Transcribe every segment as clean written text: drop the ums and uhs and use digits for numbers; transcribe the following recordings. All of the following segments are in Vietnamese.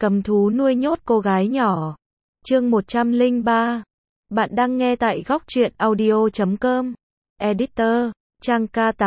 Cầm thú nuôi nhốt cô gái nhỏ. Chương 103. Bạn đang nghe tại góc truyện audio.com. Editor, trang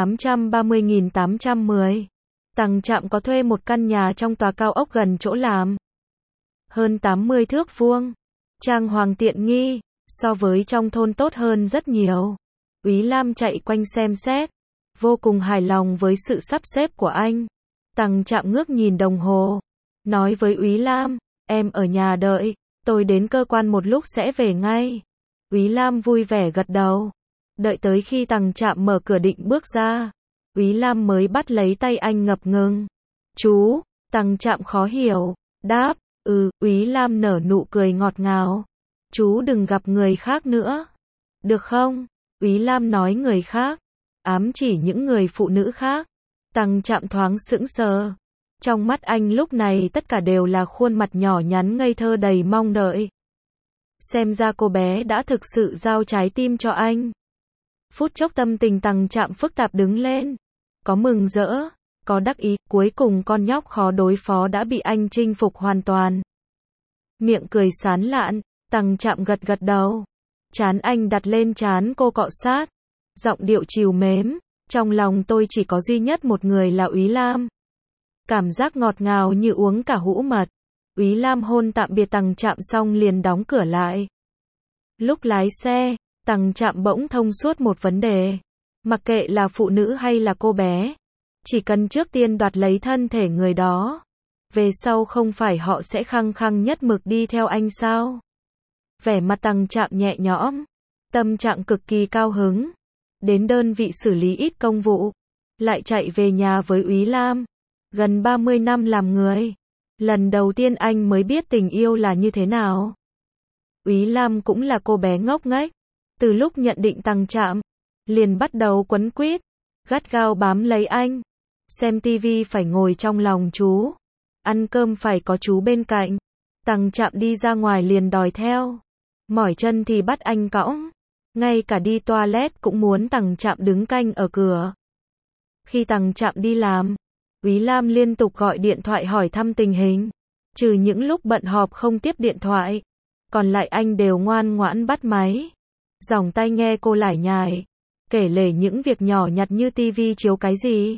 K830810. Tằng Trạm có thuê một căn nhà trong tòa cao ốc gần chỗ làm. Hơn 80 thước vuông. Trang hoàng tiện nghi, so với trong thôn tốt hơn rất nhiều. Úy Lam chạy quanh xem xét, vô cùng hài lòng với sự sắp xếp của anh. Tằng Trạm ngước nhìn đồng hồ, nói với Úy Lam, em ở nhà đợi, tôi đến cơ quan một lúc sẽ về ngay. Úy Lam vui vẻ gật đầu. Đợi tới khi Tằng Trạm mở cửa định bước ra, Úy Lam mới bắt lấy tay anh ngập ngừng. Chú, Tằng Trạm khó hiểu, đáp, Úy Lam nở nụ cười ngọt ngào. Chú đừng gặp người khác nữa. Được không? Úy Lam nói người khác, ám chỉ những người phụ nữ khác. Tằng Trạm thoáng sững sờ. Trong mắt anh lúc này tất cả đều là khuôn mặt nhỏ nhắn ngây thơ đầy mong đợi. Xem ra cô bé đã thực sự giao trái tim cho anh. Phút chốc tâm tình Tằng Trạm phức tạp đứng lên. Có mừng rỡ, có đắc ý, cuối cùng con nhóc khó đối phó đã bị anh chinh phục hoàn toàn. Miệng cười sán lạn, Tằng Trạm gật gật đầu. Trán anh đặt lên trán cô cọ sát. Giọng điệu trìu mến, trong lòng tôi chỉ có duy nhất một người là Úy Lam. Cảm giác ngọt ngào như uống cả hũ mật. Úy Lam hôn tạm biệt Tằng Trạm xong liền đóng cửa lại. Lúc lái xe, Tằng Trạm bỗng thông suốt một vấn đề. Mặc kệ là phụ nữ hay là cô bé, chỉ cần trước tiên đoạt lấy thân thể người đó, về sau không phải họ sẽ khăng khăng nhất mực đi theo anh sao? Vẻ mặt Tằng Trạm nhẹ nhõm, tâm trạng cực kỳ cao hứng. Đến đơn vị xử lý ít công vụ, lại chạy về nhà với Úy Lam. Gần 30 năm làm người, lần đầu tiên anh mới biết tình yêu là như thế nào. Úy Lam cũng là cô bé ngốc nghếch, từ lúc nhận định Tằng Trạm, liền bắt đầu quấn quýt, gắt gao bám lấy anh. Xem tivi phải ngồi trong lòng chú, ăn cơm phải có chú bên cạnh. Tằng Trạm đi ra ngoài liền đòi theo, mỏi chân thì bắt anh cõng, ngay cả đi toilet cũng muốn Tằng Trạm đứng canh ở cửa. Khi Tằng Trạm đi làm, Úy Lam liên tục gọi điện thoại hỏi thăm tình hình, trừ những lúc bận họp không tiếp điện thoại, còn lại anh đều ngoan ngoãn bắt máy. Dòng tai nghe cô lải nhải, kể lể những việc nhỏ nhặt như tivi chiếu cái gì,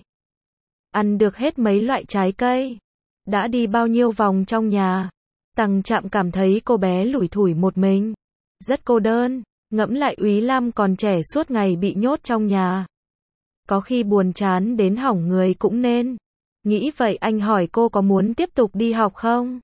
ăn được hết mấy loại trái cây, đã đi bao nhiêu vòng trong nhà. Tằng Trạm cảm thấy cô bé lủi thủi một mình, rất cô đơn. Ngẫm lại Úy Lam còn trẻ suốt ngày bị nhốt trong nhà, có khi buồn chán đến hỏng người cũng nên. Nghĩ vậy anh hỏi cô có muốn tiếp tục đi học không?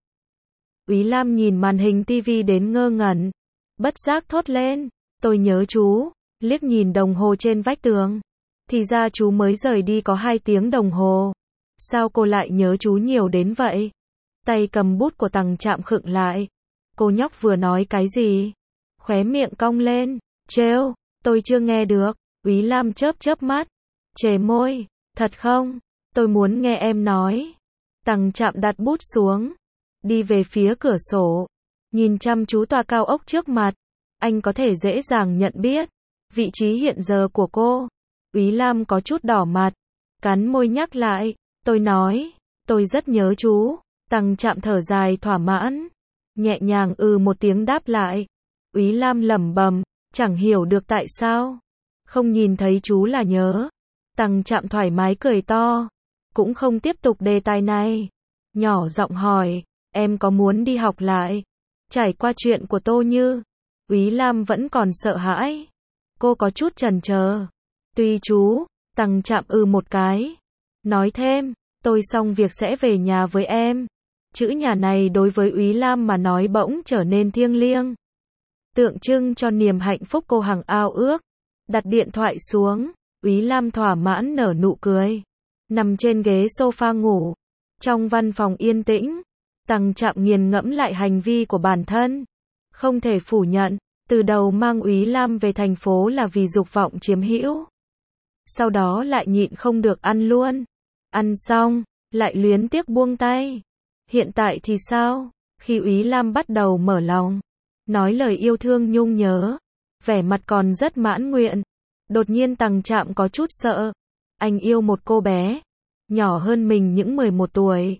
Úy Lam nhìn màn hình tivi đến ngơ ngẩn, bất giác thốt lên, tôi nhớ chú. Liếc nhìn đồng hồ trên vách tường, thì ra chú mới rời đi có 2 tiếng đồng hồ. Sao cô lại nhớ chú nhiều đến vậy? Tay cầm bút của Tằng Trạm khựng lại. Cô nhóc vừa nói cái gì? Khóe miệng cong lên, trêu, tôi chưa nghe được. Úy Lam chớp chớp mắt, chề môi, thật không? Tôi muốn nghe em nói. Tằng Trạm đặt bút xuống, đi về phía cửa sổ, nhìn chăm chú tòa cao ốc trước mặt. Anh có thể dễ dàng nhận biết vị trí hiện giờ của cô. Úy Lam có chút đỏ mặt, cắn môi nhắc lại, tôi nói, tôi rất nhớ chú. Tằng Trạm thở dài thỏa mãn, nhẹ nhàng một tiếng đáp lại. Úy Lam lẩm bẩm, chẳng hiểu được tại sao không nhìn thấy chú là nhớ. Tằng Trạm thoải mái cười to, cũng không tiếp tục đề tài này, nhỏ giọng hỏi, em có muốn đi học lại, trải qua chuyện của Tô Như? Úy Lam vẫn còn sợ hãi, cô có chút chần chờ. Tuy chú. Tằng Trạm một cái, nói thêm, tôi xong việc sẽ về nhà với em. Chữ nhà này đối với Úy Lam mà nói bỗng trở nên thiêng liêng, tượng trưng cho niềm hạnh phúc cô hằng ao ước. Đặt điện thoại xuống, Úy Lam thỏa mãn nở nụ cười, nằm trên ghế sofa ngủ. Trong văn phòng yên tĩnh, Tằng Trạm nghiền ngẫm lại hành vi của bản thân. Không thể phủ nhận, từ đầu mang Úy Lam về thành phố là vì dục vọng chiếm hữu. Sau đó lại nhịn không được ăn luôn. Ăn xong, lại luyến tiếc buông tay. Hiện tại thì sao? Khi Úy Lam bắt đầu mở lòng, nói lời yêu thương nhung nhớ, vẻ mặt còn rất mãn nguyện, đột nhiên Tằng Trạm có chút sợ. Anh yêu một cô bé nhỏ hơn mình những 11 tuổi.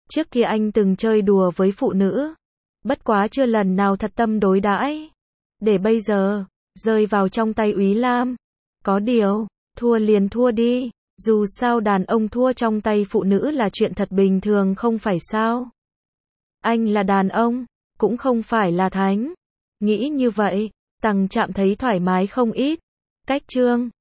Trước kia anh từng chơi đùa với phụ nữ, bất quá chưa lần nào thật tâm đối đãi. Để bây giờ, rơi vào trong tay Úy Lam. Có điều, thua liền thua đi, dù sao đàn ông thua trong tay phụ nữ là chuyện thật bình thường không phải sao? Anh là đàn ông, cũng không phải là thánh. Nghĩ như vậy, Tằng Trạm thấy thoải mái không ít. Cách chương